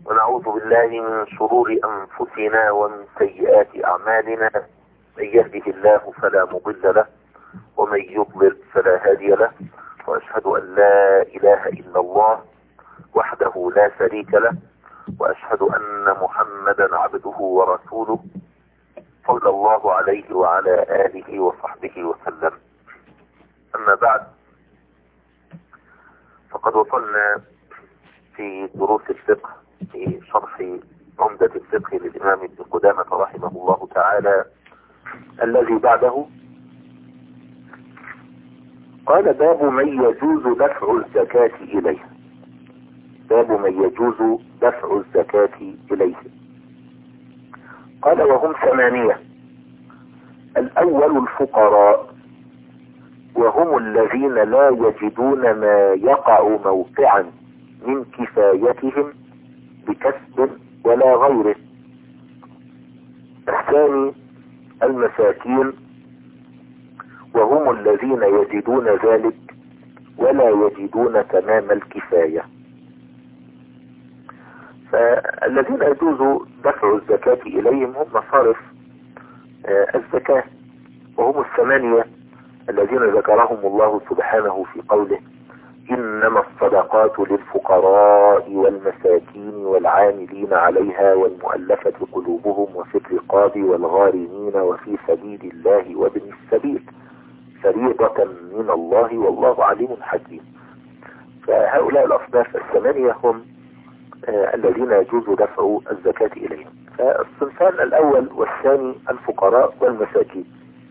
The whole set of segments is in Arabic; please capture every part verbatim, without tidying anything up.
ونعوذ بالله من شرور أنفسنا ومن سيئات أعمالنا. من يهده الله فلا مضل له ومن يضلل فلا هادي له، وأشهد أن لا إله إلا الله وحده لا شريك له، وأشهد أن محمدا عبده ورسوله صلى الله عليه وعلى آله وصحبه وسلم. أما بعد، فقد وصلنا في دروس الفقه في شرح عمدة الفقه للإمام ابن قدامة رحمه الله تعالى الذي بعده. قال: باب من يجوز دفع الزكاة إليه. باب من يجوز دفع الزكاة إليه. قال: وهم ثمانية. الأول الفقراء، وهم الذين لا يجدون ما يقع موقعا من كفايتهم بكسب ولا غيره. الثاني المساكين، وهم الذين يجدون ذلك ولا يجدون تمام الكفاية. فالذين يجوز دفع الزكاة إليهم هم مصارف الزكاة، وهم الثمانية الذين ذكرهم الله سبحانه في قوله: إنما الصدقات للفقراء والمساكين والعاملين عليها والمؤلفة قلوبهم وفي الرقاب والغارمين وفي سبيل الله وابن السبيل فريضة من الله والله عليم حكيم. فهؤلاء الأصناف الثمانية هم آه الذين يجوز دفع الزكاة إليهم. فالصنفان الأول والثاني الفقراء والمساكين.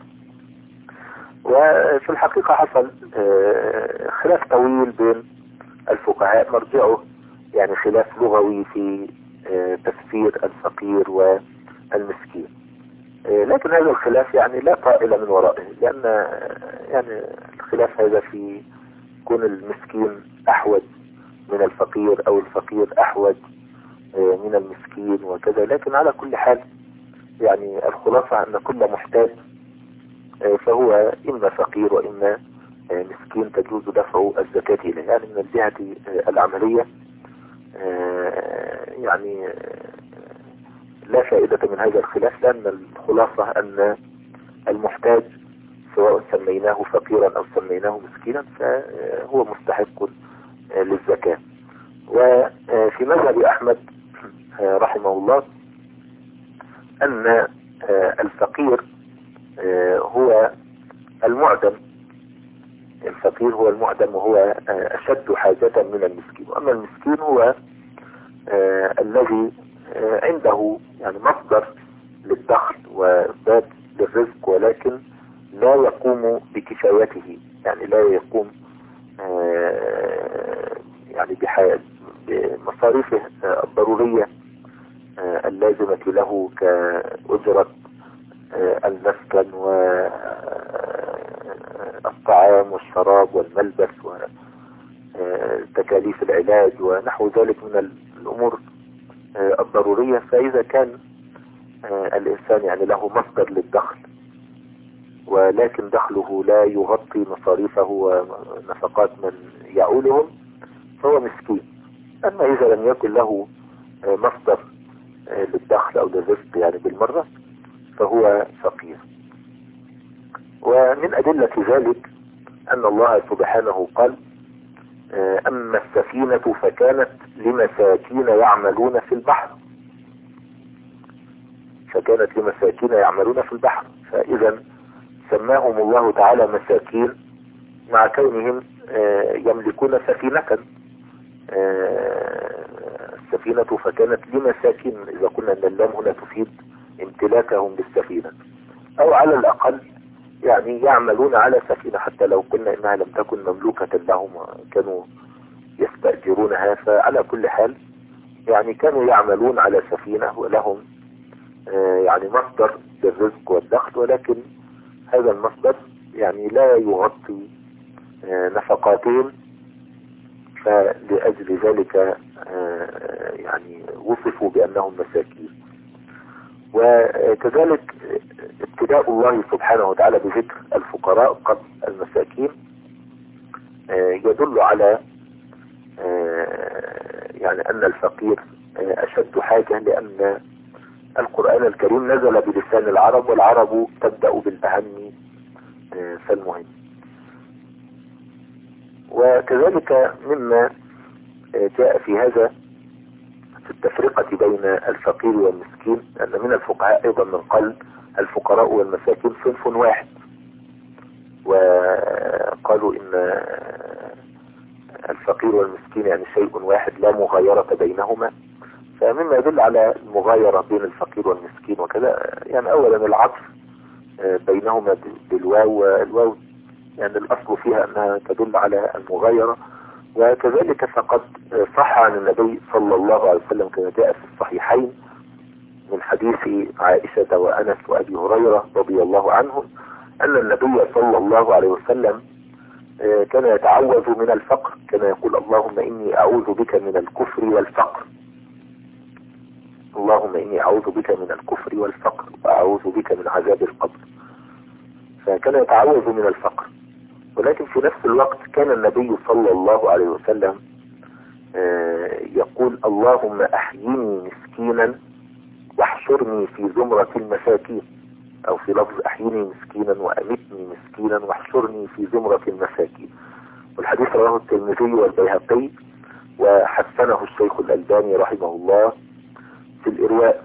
وفي الحقيقة حصل آه خلاف طويل بين الفقهاء، مرجعه يعني خلاف لغوي في آه تفسير الفقير والمسكين. آه لكن هذا الخلاف يعني لا طائل من ورائه، لأن آه يعني الخلاف هذا في كون المسكين أحوج من الفقير أو الفقير أحوج آه من المسكين وكذا. لكن على كل حال يعني الخلاصة أن كل محتاج فهو إما فقير وإما مسكين تجوز دفع الزكاة إليه. يعني من الجهة العملية يعني لا فائدة من هذا الخلاف، لأن الخلاصة أن المحتاج سواء سميناه فقيرا أو سميناه مسكينا فهو مستحق للزكاة. وفي مذهب أحمد رحمه الله أن الفقير هو المعدم. الفقير هو المعدم وهو أشد حاجة من المسكين، وأما المسكين هو آه الذي آه عنده يعني مصدر للدخل وباب للرزق، ولكن لا يقوم بكفايته، يعني لا يقوم آه يعني بمصاريفه آه الضرورية آه اللازمة له كأجرة المسكن والطعام والشراب والملبس وتكاليف العلاج ونحو ذلك من الأمور الضرورية. فإذا كان الإنسان يعني له مصدر للدخل ولكن دخله لا يغطي مصاريفه ونفقات من يعولهم فهو مسكين. أما إذا لم يكن له مصدر للدخل أو للرزق يعني بالمرة فهو فقير. ومن أدلة ذلك أن الله سبحانه قال: أما السفينة فكانت لمساكين يعملون في البحر. فكانت لمساكين يعملون في البحر، فإذا سماهم الله تعالى مساكين مع كونهم يملكون سفينة. السفينة فكانت لمساكين، إذا قلنا أن اللام هنا تفيد امتلاكهم للسفينة، أو على الأقل يعني يعملون على سفينة، حتى لو قلنا إنها لم تكن مملوكة لهم وكانوا يستأجرونها. فعلى كل حال يعني كانوا يعملون على سفينة ولهم يعني مصدر للرزق والدخل، ولكن هذا المصدر يعني لا يغطي نفقاتهم، فلأجل ذلك يعني وصفوا بأنهم مساكين. وكذلك ابتداء الله سبحانه وتعالى بذكر الفقراء قبل المساكين يدل على يعني أن الفقير أشد حاجة، لأن القرآن الكريم نزل بلسان العرب، والعرب تبدأ بالأهم فالمهم. وكذلك مما جاء في هذا في التفرقة بين الفقير والمسكين أن من الفقهاء أيضا من قال الفقراء والمساكين صنف واحد، وقالوا إن الفقير والمسكين يعني شيء واحد لا مغايرة بينهما. فمما يدل على المغايرة بين الفقير والمسكين وكذا يعني أولا العطف بينهما بالواو، والواو يعني الأصل فيها أنها تدل على المغايرة. وكذلك فقد صح عن النبي صلى الله عليه وسلم كما جاء في الصحيحين من حديث عائشة وأنس وأبي هريرة رضي الله عنهم أن النبي صلى الله عليه وسلم كان يتعوذ من الفقر، كان يقول اللهم إني أعوذ بك من الكفر والفقر، اللهم إني أعوذ بك من الكفر والفقر وأعوذ بك من عذاب القبر. فكان يتعوذ من الفقر، ولكن في نفس الوقت كان النبي صلى الله عليه وسلم يقول اللهم أحيني مسكينا واحشرني في زمرة المساكين، أو في لفظ أحيني مسكينا وأمتني مسكينا واحشرني في زمرة المساكين. والحديث رواه الترمذي والبيهقي وحسنه الشيخ الألباني رحمه الله في الإرواء.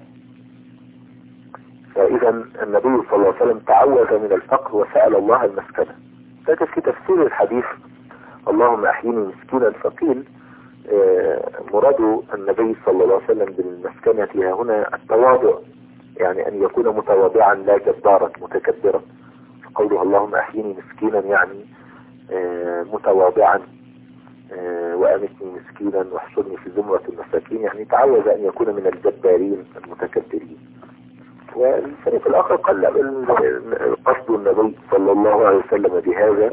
فإذا النبي صلى الله عليه وسلم تعوذ من الفقر وسأل الله المسكنة. لكن في تفسير الحديث اللهم أحيني مسكينا فقيل مراد النبي صلى الله عليه وسلم بالمسكنة هنا التواضع، يعني أن يكون متواضعا لا جبارا متكبرا. فقوله اللهم أحيني مسكينا يعني متواضعا وأمتني مسكينا واحشرني في زمرة المساكين، يعني تعوذ أن يكون من الجبارين المتكبرين. والفريق الآخر قال قصد النبي صلى الله عليه وسلم بهذا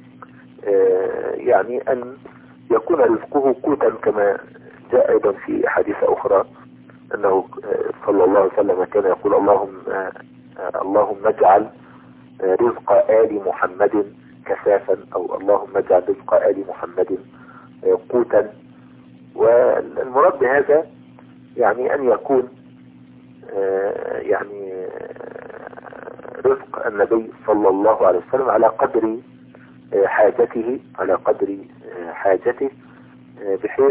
يعني أن يكون رزقه قوتا، كما جاء أيضا في أحاديث أخرى أنه صلى الله عليه وسلم كان يقول اللهم اللهم اجعل رزق آل محمد كفافا، أو اللهم اجعل رزق آل محمد قوتا. والمراد بهذا يعني أن يكون يعني رزق النبي صلى الله عليه وسلم على قدر حاجته على قدر حاجته بحيث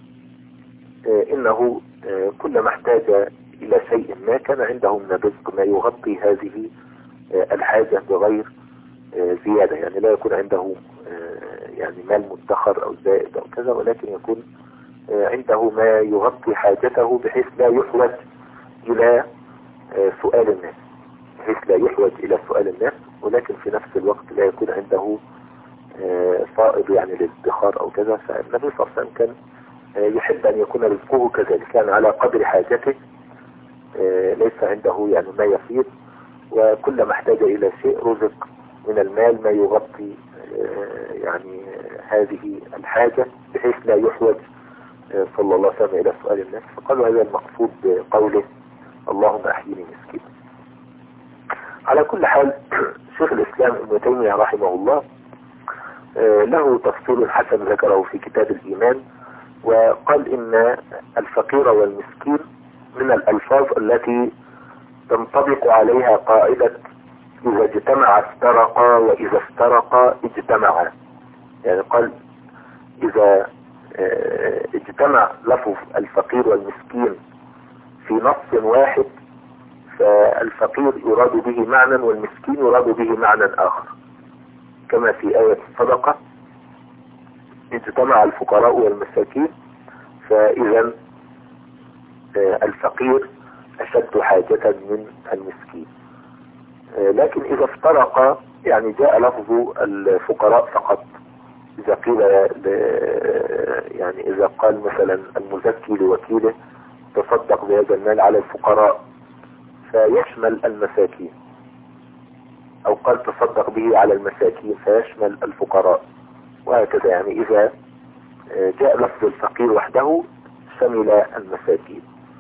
إنه كلما احتاج إلى شيء ما كان عنده من الرزق ما يغطي هذه الحاجة بغير زيادة، يعني لا يكون عنده يعني مال مدخر أو زائد أو كذا، ولكن يكون عنده ما يغطي حاجته بحيث لا يحوج إلى سؤال الناس بحيث لا يحوج إلى سؤال الناس ولكن في نفس الوقت لا يكون عنده فائض يعني للادخار أو كذا. فالنبي صلى الله عليه وسلم كان يحب أن يكون رزقه كذلك، كان على قدر حاجته ليس عنده يعني ما يفيض، وكلما احتاج إلى شيء رزق من المال ما يغطي يعني هذه الحاجة بحيث لا يحوج صلى الله عليه وسلم إلى سؤال الناس. فقالوا هذا المقصود بقوله اللهم أحيني مسكين. على كل حال شيخ الإسلام ابن تيمية رحمه الله له تفصيل حسن ذكره في كتاب الإيمان، وقال إن الفقير والمسكين من الألفاظ التي تنطبق عليها قاعدة إذا اجتمع افترقا وإذا افترقا اجتمعا. يعني قال إذا اجتمع لفظ الفقير والمسكين في نص واحد فالفقير يراد به معنى والمسكين يراد به معنى آخر، كما في آية الصدقة اجتمع الفقراء والمساكين، فإذا الفقير أشد حاجة من المسكين. لكن إذا افترق يعني جاء لفظ الفقراء فقط. إذا قيل يعني إذا قال مثلا المزكي لوكيله تصدق بهذا المال على الفقراء فيشمل المساكين، أو قال تصدق به على المساكين فيشمل الفقراء، وهكذا. يعني إذا جاء لفظ الفقير وحده شمل المساكين،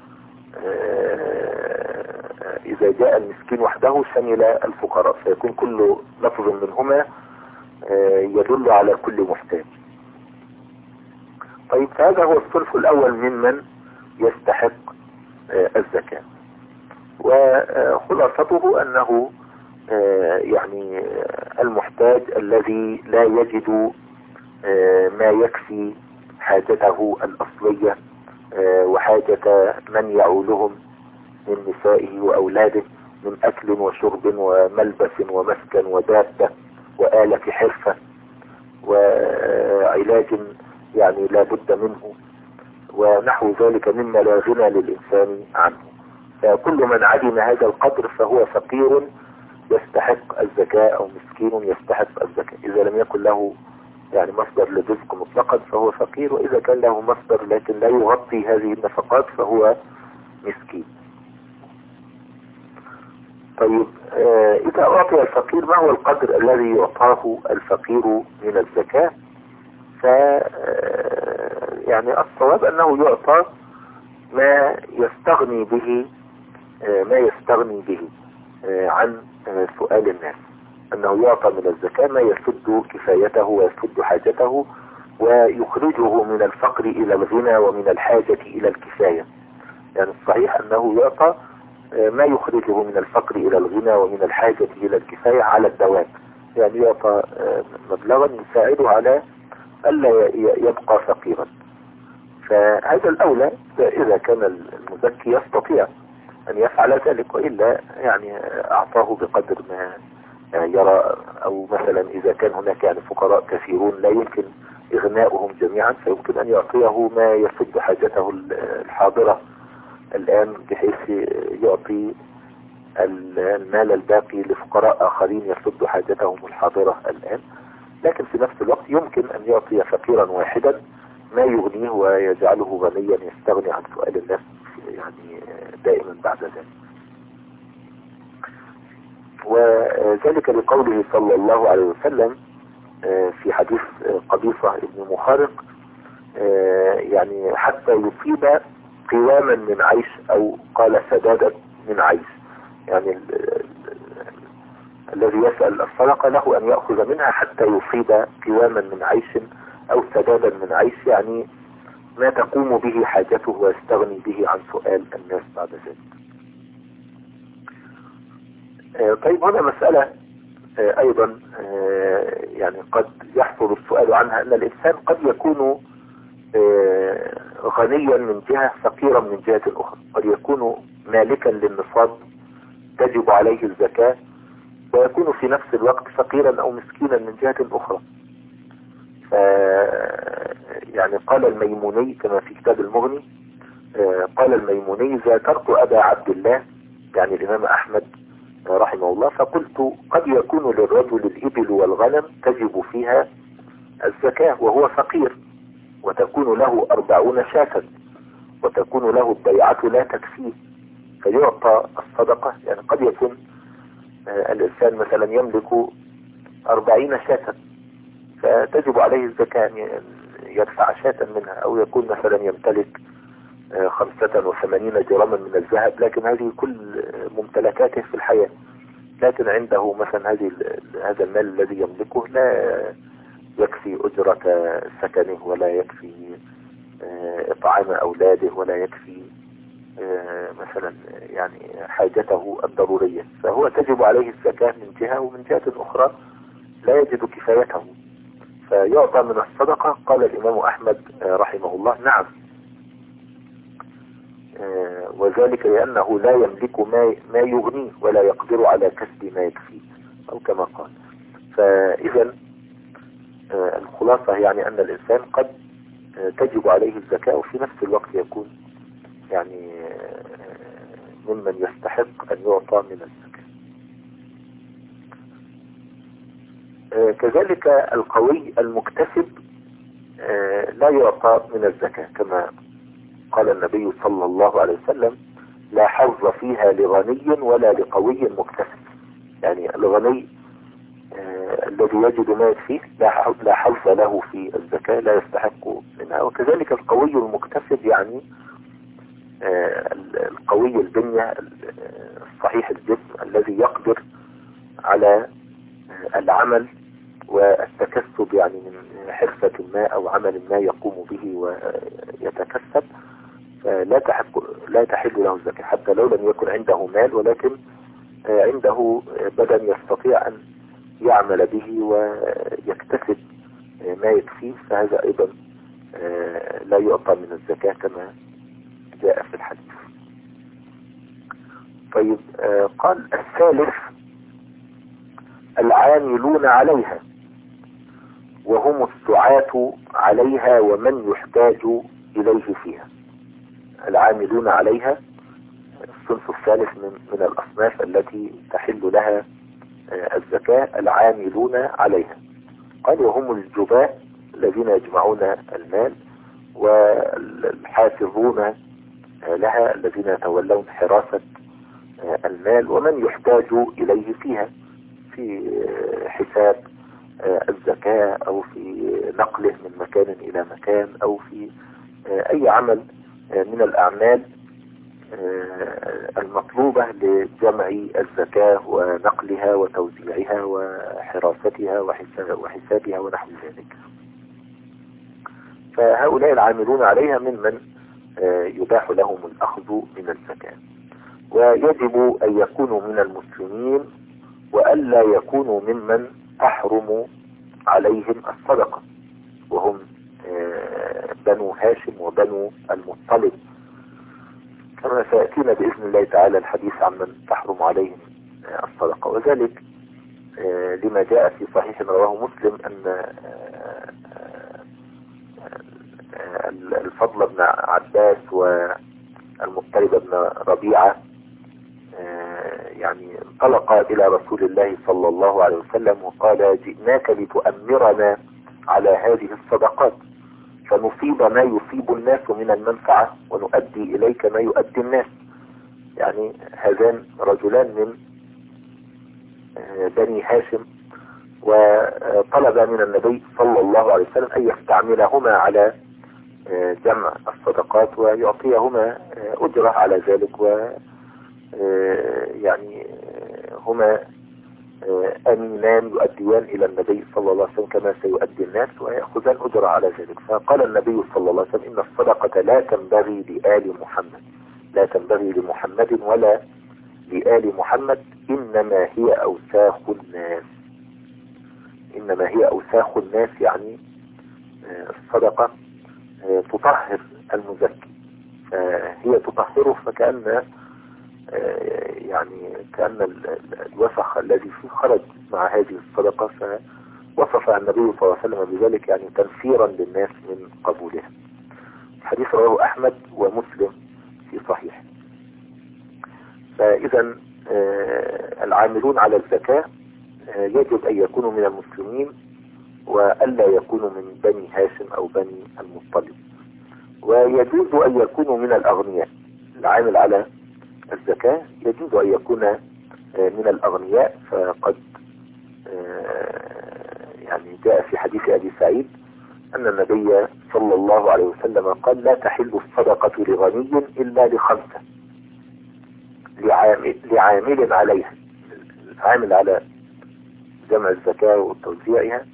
إذا جاء المسكين وحده شمل الفقراء، فيكون كل لفظ منهما يدل على كل محتاج. طيب هذا هو الصنف الأول ممن يستحق الزكاة. وخلاصته أنه يعني المحتاج الذي لا يجد ما يكفي حاجته الأصلية وحاجة من يعولهم من نسائه وأولاده من أكل وشرب وملبس ومسكن ودابة وآلة حرفة وعلاج يعني لا بد منه ونحو ذلك مما لا غنى للإنسان عنه. فكل من عدم هذا القدر فهو فقير يستحق الزكاة أو مسكين يستحق الزكاة. إذا لم يكن له يعني مصدر للرزق مطلقا فهو فقير، وإذا كان له مصدر لكن لا يغطي هذه النفقات فهو مسكين. طيب آه إذا أعطي الفقير ما هو القدر الذي يعطاه الفقير من الزكاة؟ ف يعني الصواب أنه يعطى ما يستغني به آه ما يستغني به آه عن آه سؤال الناس، أنه يعطى من الزكاة ما يسد كفايته ويسد حاجته ويخرجه من الفقر إلى الغنى ومن الحاجة إلى الكفاية. يعني الصحيح أنه يعطى ما يخرجه من الفقر إلى الغنى ومن الحاجة إلى الكفاية على الدوام، يعني يعطى مبلغا يساعده على ألا يبقى فقيرا. فهذا الأولى إذا كان المزكي يستطيع أن يفعل ذلك، وإلا يعني أعطاه بقدر ما يرى. أو مثلا إذا كان هناك يعني فقراء كثيرون لا يمكن إغناؤهم جميعا فيمكن أن يعطيه ما يسد حاجته الحاضرة الآن بحيث يعطي المال الباقي لفقراء آخرين يسد حاجتهم الحاضرة الآن. لكن في نفس الوقت يمكن أن يعطي فقيرا واحدا ما يغنيه ويجعله غنيا يستغني عن سؤال الناس يعني دائما بعد ذلك. وذلك لقوله صلى الله عليه وسلم في حديث قبيصة ابن مخارق يعني حتى يصيب قواما من عيش، أو قال سدادا من عيش، يعني ال ال الذي يسأل الصدقة له أن يأخذ منها حتى يصيب قواما من عيش أو سدادا من عيش، يعني ما تقوم به حاجته ويستغني به عن سؤال الناس بعد ذلك. طيب هنا مسألة أيضا يعني قد يحصل السؤال عنها، أن الإنسان قد يكون غنيا من جهة فقيرا من جهة أخرى، قد يكون مالكا للنصاب تجب عليه الزكاة ويكون في نفس الوقت فقيرا أو مسكينا من جهة أخرى. ف يعني قال الميموني كما في كتاب المغني، قال الميموني ذاكرت أبا عبد الله يعني الإمام أحمد رحمه الله فقلت قد يكون للرجل الإبل والغنم تجب فيها الزكاة وهو فقير، وتكون له أربعون شاة وتكون له البيعة لا تكفيه فيعطى الصدقة. يعني قد يكون الإنسان مثلا يملك أربعين شاة فتجب عليه الزكاة يدفع شاة منها، أو يكون مثلا يمتلك خمسة وثمانين جراما من الذهب، لكن هذه كل ممتلكاته في الحياة، لكن عنده مثلا هذه هذا المال الذي يملكه لا يكفي أجرة سكنه ولا يكفي إطعام أولاده ولا يكفي مثلا يعني حاجته الضرورية، فهو تجب عليه الزكاة من جهة، ومن جهة أخرى لا يجد كفايته فيعطى من الصدقة. قال الإمام أحمد رحمه الله نعم، وذلك لأنه لا يملك ما ما يغنيه ولا يقدر على كسب ما يكفيه أو كما قال. فإذا الخلاصة يعني أن الإنسان قد تجب عليه الزكاة وفي نفس الوقت يكون يعني ممن يستحق أن يعطى من الزكاة. كذلك القوي المكتسب لا يعطى من الزكاة، كما قال النبي صلى الله عليه وسلم لا حظ فيها لغني ولا لقوي مكتسب. يعني الغني آه الذي يجد ما يكفيه لا حظ له في الزكاة، لا يستحق منها. وكذلك القوي المكتسب يعني آه القوي البنية الصحيح الجسم الذي يقدر على آه العمل والتكسب يعني من حرفة ما أو عمل ما يقوم به ويتكسب، لا تحق لا تحل له الزكاة حتى لو لم يكن عنده مال، ولكن عنده بدن يستطيع أن يعمل به ويكتسب ما يكفيه، فهذا أيضا لا يعطى من الزكاة كما جاء في الحديث. طيب، قال الثالث العاملون عليها وهم السعاة عليها ومن يحتاج إليه فيها. العاملون عليها الصنف الثالث من, من الأصناف التي تحل لها الزكاة، العاملون عليها. قال وهم الجباء الذين يجمعون المال، والحافظون لها الذين يتولون حراسة المال، ومن يحتاج إليه فيها في حساب الزكاة أو في نقله من مكان إلى مكان أو في أي عمل من الأعمال المطلوبة لجمع الزكاة ونقلها وتوزيعها وحراستها وحسابها ونحو ذلك. فهؤلاء العاملون عليها ممن يباح لهم الأخذ من الزكاة، ويجب أن يكونوا من المسلمين وألا يكونوا ممن تحرم عليهم الصدقة، وهم بنو هاشم وبنو المطلب، كما سيأتينا بإذن الله تعالى الحديث عن من تحرم عليهم الصدقة. وذلك لما جاء في صحيح رواه مسلم أن الفضل بن عباس والمطلب بن ربيعة يعني انطلقا إلى رسول الله صلى الله عليه وسلم وقال جئناك لتؤمرنا على هذه الصدقات فنصيب ما يصيب الناس من المنفعة ونؤدي إليك ما يؤدي الناس. يعني هذان رجلان من بني هاشم، وطلب من النبي صلى الله عليه وسلم أن يستعملهما على جمع الصدقات ويعطيهما أجرة على ذلك، و يعني هما أمينان يؤديان إلى النبي صلى الله عليه وسلم كما سيؤدي الناس ويأخذان أجرة على ذلك. فقال النبي صلى الله عليه وسلم إن الصدقة لا تنبغي لآل محمد، لا تنبغي لمحمد ولا لآل محمد، إنما هي أوساخ الناس. إنما هي أوساخ الناس يعني الصدقة تطهر المزكي، فهي تطهره، فكأن يعني كأن الوسخ الذي فيه خرج مع هذه الصدقة، فوصف النبي صلى الله عليه وسلم بذلك يعني تنفيرا للناس من قبولها. الحديث رواه أحمد ومسلم في صحيح. فإذا العاملون على الزكاة يجب أن يكونوا من المسلمين وألا يكونوا من بني هاشم أو بني المطلب، ويجوز أن يكونوا من الأغنياء. العامل على الزكاة يجوز أن يكون من الأغنياء، فقد يعني جاء في حديث أبي سعيد أن النبي صلى الله عليه وسلم قال لا تحل الصدقة لغني إلا لخمسة، لعامل, لعامل عليها. العامل على جمع الزكاة وتوزيعها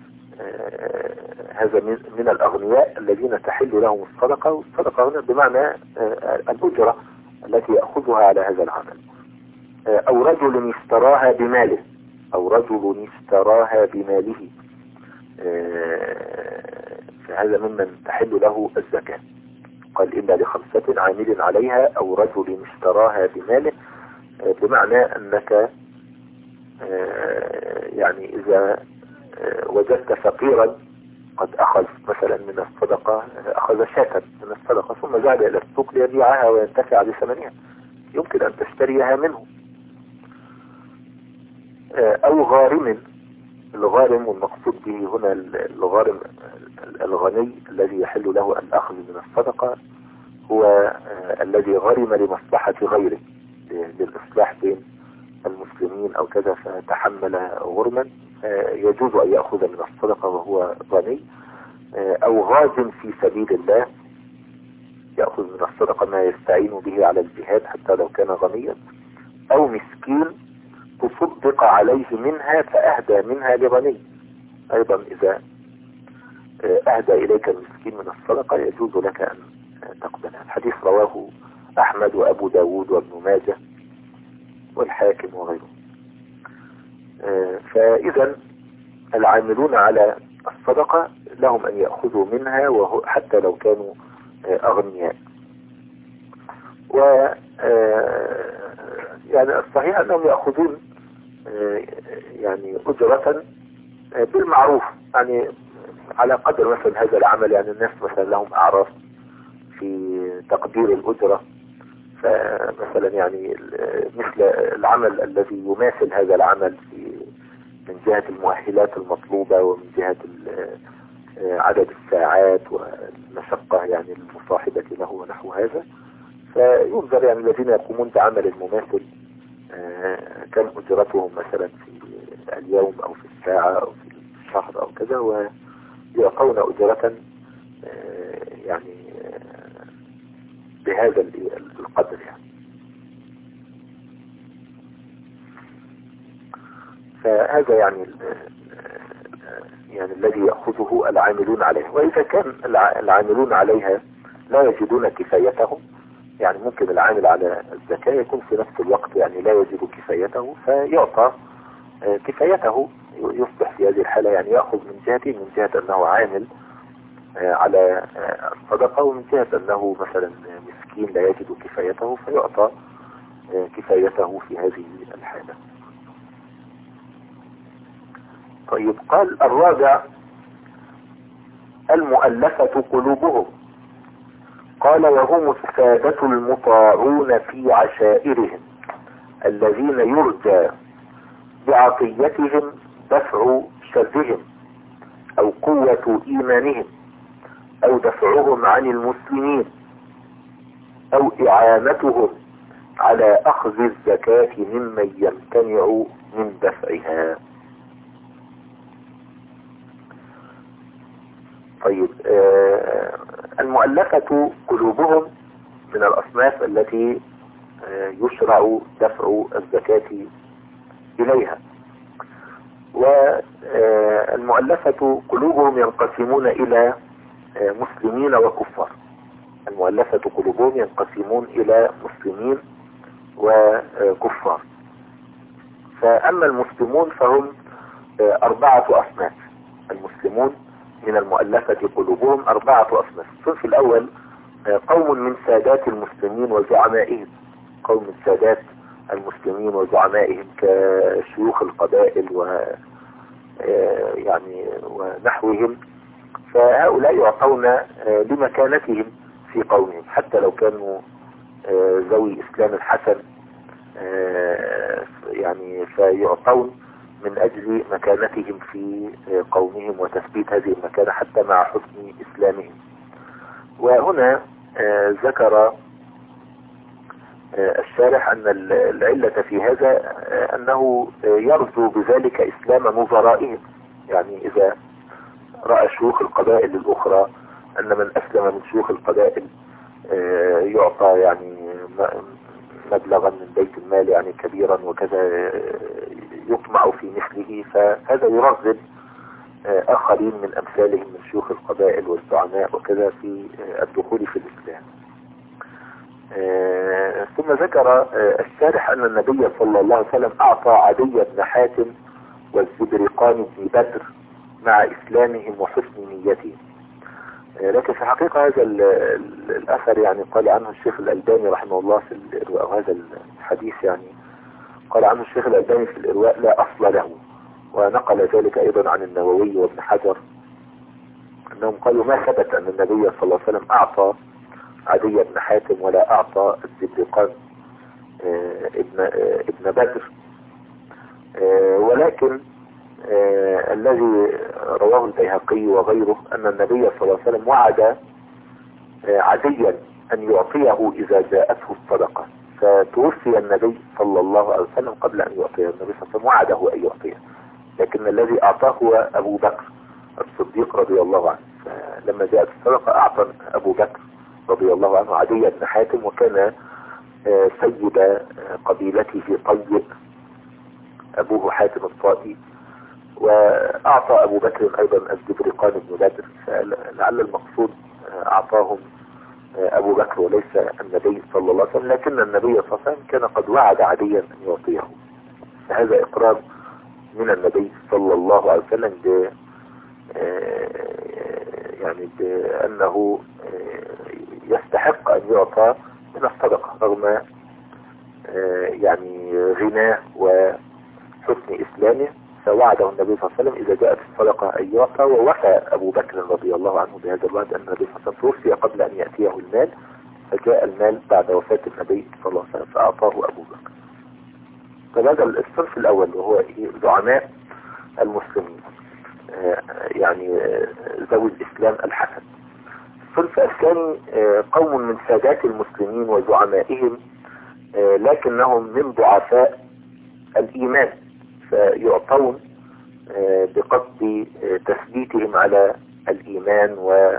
هذا من الأغنياء الذين تحل لهم الصدقة، والصدقة هنا بمعنى الأجرة التي يأخذها على هذا العمل. أو رجل اشتراها بماله، أو رجل اشتراها بماله، فهذا ممن تحل له الزكاة. قال إلا لخمسة عامل عليها أو رجل اشتراها بماله، بمعنى أنك يعني إذا وجدت فقيرا قد أخذ مثلا من الصدقة، أخذ شاة من الصدقة ثم ذهب إلى السوق ليبيعها وينتفع بثمنها، يمكن أن تشتريها منه. أو غارم، الغارم والمقصود به هنا الغارم الغني الذي يحل له الأخذ من الصدقة هو الذي غرم لمصلحة غيره، للإصلاح بين المسلمين أو كذا، فتحمل غرما يجوز أن يأخذ من الصدقة وهو غني. أو غاز في سبيل الله يأخذ من الصدقة ما يستعين به على الجهاد حتى لو كان غنيا. أو مسكين تصدق عليه منها فأهدى منها لغني، أيضا إذا أهدى إليك المسكين من الصدقة يجوز لك أن تقبلها. الحديث رواه أحمد وأبو داود وابن ماجه والحاكم وغيره. فإذا العاملون على الصدقة لهم أن يأخذوا منها حتى لو كانوا أغنياء. و يعني الصحيح أنهم يأخذون يعني أجرة بالمعروف، يعني على قدر مثلا هذا العمل. يعني الناس مثلا لهم أعراف في تقدير الأجرة، فمثلا يعني مثل العمل الذي يماثل هذا العمل في من جهة المؤهلات المطلوبة ومن جهة عدد الساعات والمشقة يعني المصاحبة له ونحو هذا، فينظر يعني الذين يقومون بعمل المماثل كم أجرتهم مثلا في اليوم أو في الساعة أو في الشهر أو كذا، ويعطون أجرة يعني بهذا القدر يعني. فهذا يعني يعني الذي يأخذه العاملون عليه. وإذا كان العاملون عليها لا يجدون كفايتهم، يعني ممكن العامل على الزكاة يكون في نفس الوقت يعني لا يجد كفايته فيعطى كفايته، يصبح في هذه الحالة يعني يأخذ من جهته، من جهة أنه عامل على الصدقة، ومن جهة أنه مثلا مسكين لا يجد كفايته فيعطى كفايته في هذه الحالة. طيب، قال الرابع المؤلفة قلوبهم. قال وهم السادة المطاعون في عشائرهم الذين يرجى بعطيتهم دفع شرهم أو قوة إيمانهم أو دفعهم عن المسلمين أو إعانتهم على أخذ الزكاة ممن يمتنع من دفعها. طيب، آه المؤلفة قلوبهم من الأصناف التي آه يشرع دفع الزكاة إليها. والمؤلفة قلوبهم ينقسمون إلى آه مسلمين وكفار. المؤلفة قلوبهم ينقسمون إلى مسلمين وكفار. فأما المسلمون فهم آه أربعة أصناف. المسلمون من المؤلفة قلوبهم أربعة أصناف. الصنف الأول قوم من سادات المسلمين وزعمائهم، قوم من سادات المسلمين وزعمائهم كشيوخ القبائل و يعني ونحوهم، فهؤلاء يعطون لمكانتهم في قومهم حتى لو كانوا ذوي إسلام حسن، يعني فيعطون من أجل مكانتهم في قومهم وتثبيت هذه المكانة حتى مع حسن إسلامهم. وهنا ذكر الشارح أن العلة في هذا أنه يرجو بذلك إسلام نظرائهم. يعني إذا رأى شيوخ القبائل الأخرى أن من أسلم من شيوخ القبائل يعطى يعني مبلغا من بيت المال يعني كبيرا وكذا يطمع في مثله، فهذا يرغب آخرين من أمثالهم من شيوخ القبائل والزعماء وكذا في الدخول في الإسلام. ثم ذكر الشارح أن النبي صلى الله عليه وسلم أعطى عدي بن حاتم والزبرقان بن بدر مع إسلامهم وحسن نيتهم. لكن في حقيقة هذا الأثر يعني قال عنه الشيخ الألباني رحمه الله في الإرواء، هذا الحديث يعني قال عنه الشيخ الألباني في الإرواء لا أصل له، ونقل ذلك أيضا عن النووي وابن حجر أنهم قالوا ما ثبت أن النبي صلى الله عليه وسلم أعطى عدي بن حاتم ولا أعطى الزبرقان ابن ابن بدر. ولكن آه الذي رواه البيهقي وغيره أن النبي صلى الله عليه وسلم وعد آه عديا أن يعطيه إذا جاءته الصدقة، فتوفي النبي صلى الله عليه وسلم قبل أن يعطيه. النبي صلى الله عليه وسلم وعده أن يعطيه، لكن الذي أعطاه هو أبو بكر الصديق رضي الله عنه. فلما جاءت الصدقة أعطى أبو بكر رضي الله عنه عدي بن حاتم، وكان آه سيد قبيلته طيب أبوه حاتم الطائي، وأعطى أبو بكر أيضا الزبرقان بن بدر، فلعل المقصود أعطاهم أبو بكر وليس النبي صلى الله عليه وسلم، لكن النبي صلى الله عليه وسلم كان قد وعد عليا أن يعطيه، فهذا إقرار من النبي صلى الله عليه وسلم ب يعني بأنه يستحق أن يعطى من الصدقة رغم يعني غناه وحسن إسلامه، فوعده النبي صلى الله عليه وسلم إذا جاءت الصدقة أن يعطى، ووفى أبو بكر رضي الله عنه بهذا الوعد أن النبي صلى الله عليه وسلم توفي قبل أن يأتيه المال، فجاء المال بعد وفاة النبي صلى الله عليه وسلم فأعطاه أبو بكر. فهذا الصنف الأول وهو زعماء المسلمين، يعني ذوي الإسلام الحسن. الصنف الثاني قوم من سادات المسلمين وزعمائهم لكنهم من ضعفاء الإيمان، فيعطون بقصد تثبيتهم على الإيمان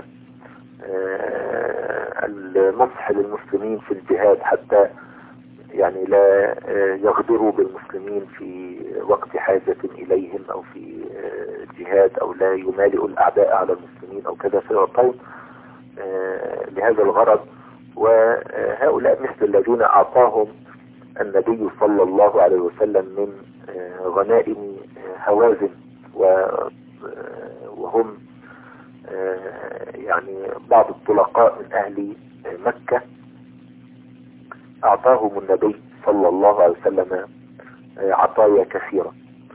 والنصح للمسلمين في الجهاد، حتى يعني لا يغدروا بالمسلمين في وقت حاجة إليهم أو في جهاد، أو لا يمالئوا الأعداء على المسلمين أو كذا، فيعطون لهذا الغرض. وهؤلاء مثل الذين أعطاهم النبي صلى الله عليه وسلم من غنائم هوازن، وهم يعني بعض الطلقاء من أهل مكة، أعطاهم النبي صلى الله عليه وسلم عطايا كثيرة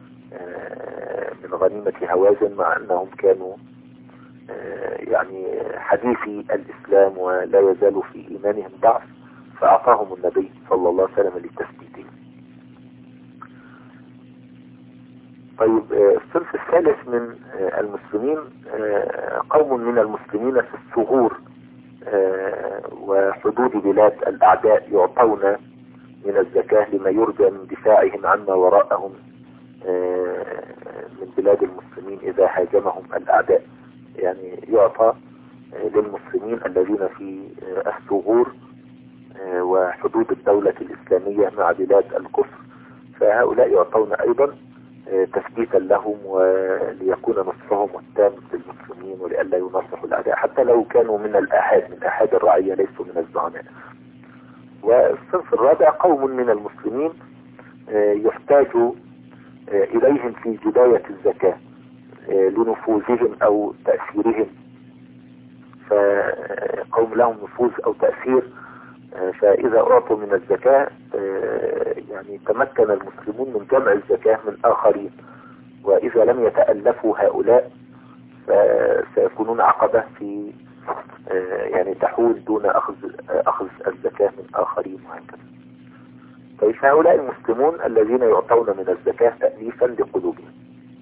من غنيمة هوازن، مع أنهم كانوا يعني حديثي الإسلام ولا يزالوا في إيمانهم ضعف، فأعطاهم النبي صلى الله عليه وسلم لتثبيتهم. طيب الصنف الثالث من المسلمين قوم من المسلمين في الثغور وحدود بلاد الأعداء، يعطون من الزكاة لما يرجى من دفاعهم عما وراءهم من بلاد المسلمين إذا هاجمهم الأعداء، يعني يعطى للمسلمين الذين في الثغور وحدود الدولة الإسلامية مع بلاد الكفر، فهؤلاء يعطون أيضا تثبيتا لهم وليكون نصرهم التام للمسلمين ولئلا ينصحوا الأعداء، حتى لو كانوا من الآحاد من آحاد الرعية ليسوا من الزعماء. والصنف الرابع قوم من المسلمين يحتاج إليهم في جباية الزكاة لنفوذهم أو تأثيرهم، فقوم لهم نفوذ أو تأثير، فإذا أعطوا من الزكاة يعني تمكن المسلمون من جمع الزكاة من آخرين، وإذا لم يتألفوا هؤلاء فسيكونون عقبة في يعني تحول دون أخذ أخذ الزكاة من آخرين وهكذا. طيب هؤلاء المسلمون الذين يعطون من الزكاة تأليفا لقلوبهم.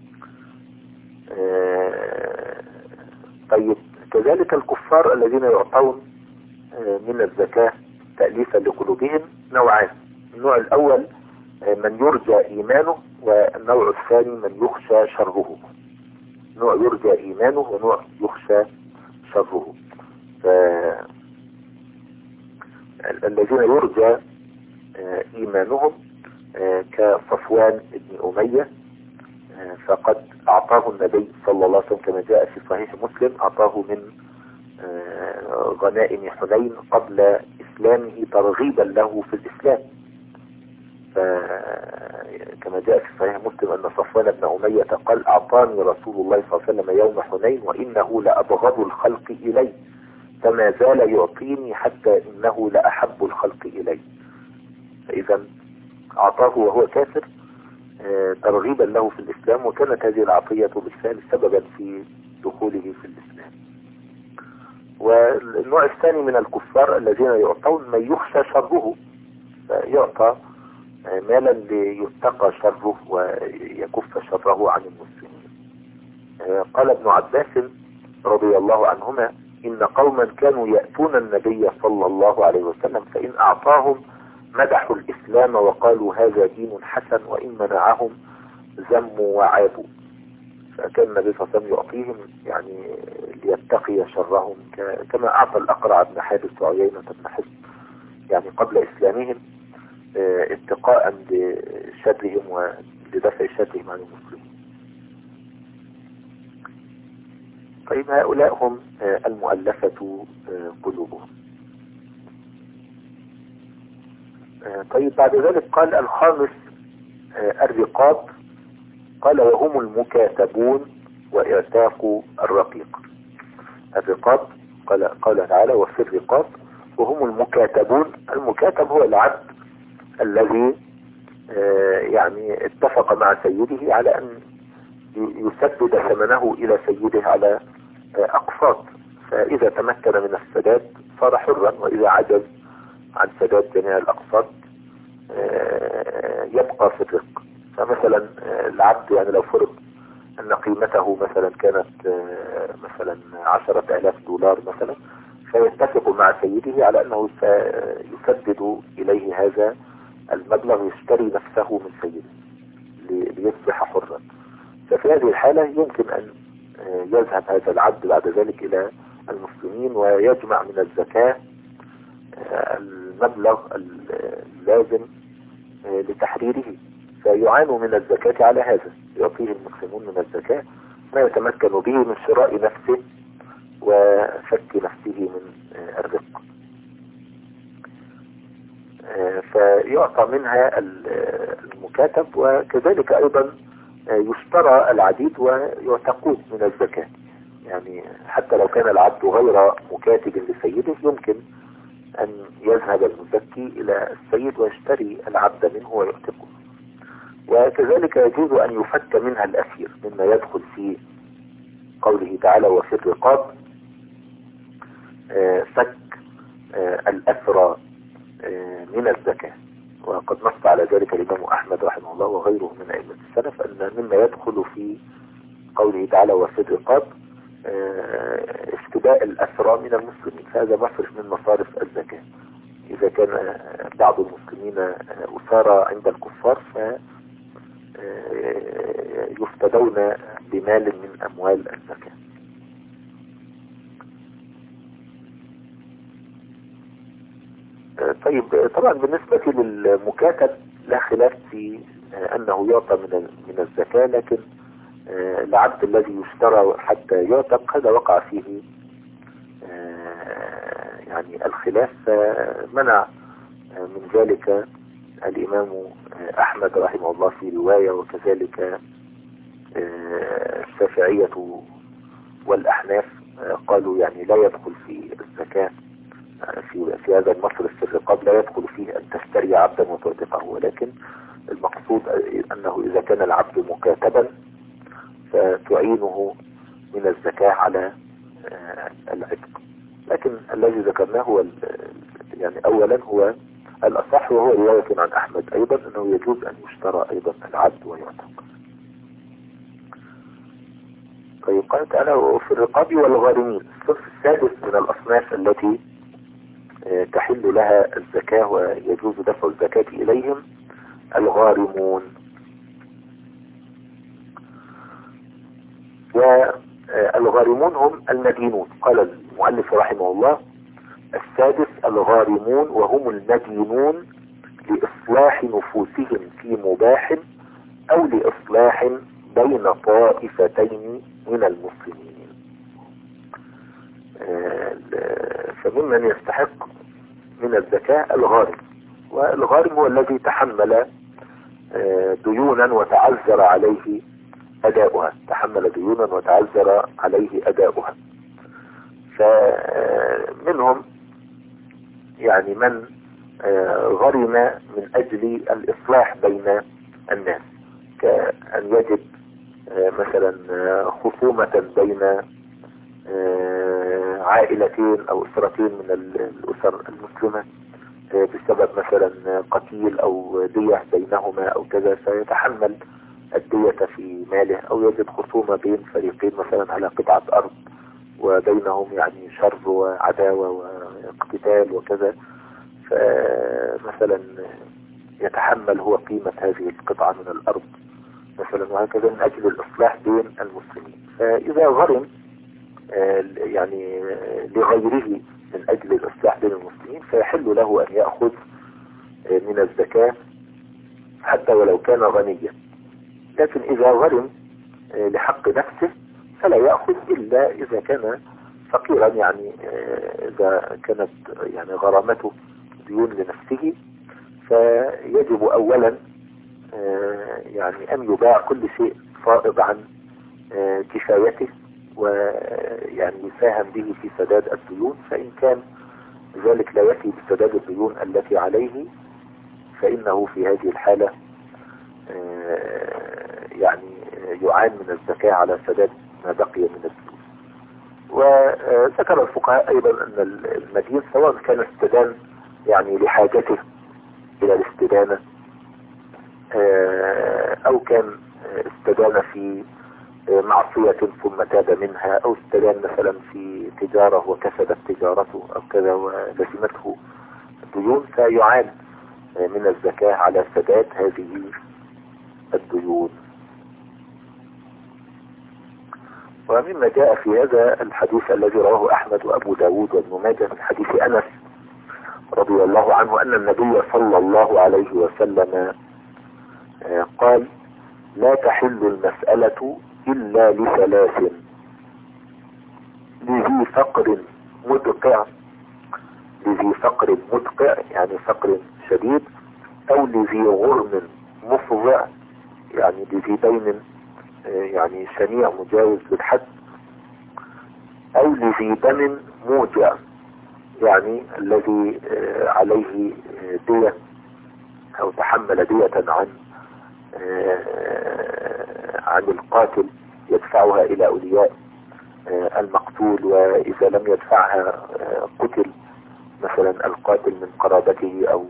طيب كذلك الكفار الذين يعطون من الزكاة تأليفا لقلوبهم نوعان، النوع الأول من يرجى إيمانه، والنوع الثاني من يخشى شره. نوع يرجى إيمانه ونوع يخشى شره. الذين يرجى إيمانهم كصفوان بن أمية، فقد أعطاه النبي صلى الله عليه وسلم كما جاء في صحيح مسلم، أعطاه من غنائم حنين قبل إسلامه ترغيبا له في الإسلام، كما جاء في صحيح مسلم أن صفوان بن أمية قال أعطاني رسول الله صلى الله عليه وسلم يوم حنين وإنه لأبغض الخلق إلي، فما زال يعطيني حتى إنه لأحب الخلق إلي. فإذا أعطاه وهو كافر ترغيبا له في الإسلام، وكانت هذه العطية بالفعل سببا في دخوله في الإسلام. والنوع الثاني من الكفار الذين يعطون من يخشى شره، فيعطى مالا ليتقى شره ويكف شره عن المسلمين. قال ابن عباس رضي الله عنهما إن قوما كانوا يأتون النبي صلى الله عليه وسلم فإن أعطاهم مدحوا الإسلام وقالوا هذا دين حسن، وإن منعهم ذموا وعابوا. فكان النبي صلى الله عليه وسلم يعطيهم يعني ليتقي شرهم، كما أعطى الأقرع بن حابس وعيينة بن حصن يعني قبل إسلامهم اتقاء لشرهم ولدفع شرهم عن المسلمين. طيب هؤلاء هم المؤلفة قلوبهم. طيب بعد ذلك قال الخامس الرقاب، قال وهم المكاتبون وإعتاق الرقيق. الرقاب قال قال تعالى وفي الرقاب وهم المكاتبون. المكاتب هو العبد الذي يعني اتفق مع سيده على أن يسدد ثمنه إلى سيده على أقساط، فإذا تمكن من السداد صار حرا، وإذا عجز عن سداد جميع الأقساط يبقى في الرق. فمثلا العبد يعني لو فرض أن قيمته مثلا كانت مثلا عشرة آلاف دولار مثلا، فيتفق مع سيده على أنه سيسدد إليه هذا المبلغ يشتري نفسه من سيده ليصبح حرا. ففي هذه الحالة يمكن أن يذهب هذا العبد بعد ذلك إلى المسلمين ويجمع من الزكاة المبلغ اللازم لتحريره، فيعانوا من الزكاة على هذا، يعطيه المسلمون من الزكاة ما يتمكن به من شراء نفسه وفك نفسه من الرق. فيعطى منها المكاتب، وكذلك أيضا يشترى العديد ويعتقون من الزكاة. يعني حتى لو كان العبد غير مكاتب لسيده يمكن أن يذهب المزكي إلى السيد ويشتري العبد منه ويعتقه. وكذلك يجوز أن يفك منها الأسير، مما يدخل في قوله تعالى وفي الرقاب فك الأسرى من الزكاة. وقد نص على ذلك الإمام أحمد رحمه الله وغيره من أئمة السلف أن مما يدخل في قوله تعالى وفي الرقاب افتداء الأسرى من المسلمين، فهذا مصرف من مصارف الزكاة. إذا كان بعض المسلمين أسارى عند الكفار فيفتدون بمال من أموال الزكاة. طيب طبعا بالنسبة للمكاتب لا خلاف في أنه يعطى من من الزكاة، لكن العبد الذي يشترى حتى يعتق هذا وقع فيه يعني الخلاف، منع من ذلك الإمام أحمد رحمه الله في رواية، وكذلك الشافعية والأحناف قالوا يعني لا يدخل في الزكاة في في هذا المصرف في الرقاب، لا يدخل فيه أن تشتري عبدا وتعتقه، ولكن المقصود أنه إذا كان العبد مكاتبا فتعينه من الزكاة على العتق. لكن الذي ذكرناه هو يعني أولا هو الأصح، وهو رواية عن أحمد أيضا أنه يجوز أن يشترى أيضا العبد ويعتق. طيب قالت أنا في الرقاب والغارمين. الصنف السادس من الأصناف التي تحل لها الزكاة ويجوز دفع الزكاة إليهم الغارمون. والغارمون هم المدينون. قال المؤلف رحمه الله السادس الغارمون وهم المدينون لإصلاح نفوسهم في مباح أو لإصلاح بين طائفتين من المسلمين. فممن يستحق من الزكاة الغارم، والغارم هو الذي تحمل ديونا وتعذر عليه أداؤها، تحمل ديونا وتعذر عليه أداؤها. فمنهم يعني من غرم من أجل الإصلاح بين الناس، كأن يجد مثلا خصومة بين عائلتين أو أسرتين من الأسر المسلمة بسبب مثلا قتيل أو دية بينهما أو كذا، فيتحمل الدية في ماله. أو يجد خصومة بين فريقين مثلا على قطعة أرض وبينهم يعني شر وعداوة واقتتال وكذا، فمثلا يتحمل هو قيمة هذه القطعة من الأرض مثلا، وهكذا من أجل الإصلاح بين المسلمين. فإذا غرم يعني لغيره من أجل الإصلاح بين المسلمين فيحل له أن يأخذ من الزكاة حتى ولو كان غنيا. لكن إذا غرم لحق نفسه فلا يأخذ إلا إذا كان فقيرا، يعني إذا كانت يعني غرامته ديون لنفسه، فيجب أولا يعني أن يباع كل شيء فائض عن كفايته، ويعني يساهم به في سداد الديون. فإن كان ذلك لا يفي بسداد الديون التي عليه، فإنه في هذه الحالة يعني يعان من الزكاة على سداد ما بقي من الديون. وذكر الفقهاء أيضا أن المدين سواء كان استدان يعني لحاجته إلى الاستدانة، أو كان استدان في معصية ثم تاب منها، أو استدان مثلا في تجارة وكسبت تجارته أو كذا ولزمته الديون، فيعان من الزكاة على سداد هذه الديون. ومما جاء في هذا الحديث الذي رواه أحمد وأبو داود وابن ماجه من حديث أنس رضي الله عنه أن النبي صلى الله عليه وسلم قال: لا تحل المسألة إلا لثلاث: لذي فقر مدقع، لذي فقر مدقع يعني فقر شديد، أو لذي غرم مفضع يعني لذي دين يعني شنيع مجاوز للحد، أو لذي دم موجع يعني الذي عليه دية أو تحمل دية عن عن القاتل يدفعها إلى أولياء المقتول، وإذا لم يدفعها قتل مثلا القاتل من قرابته أو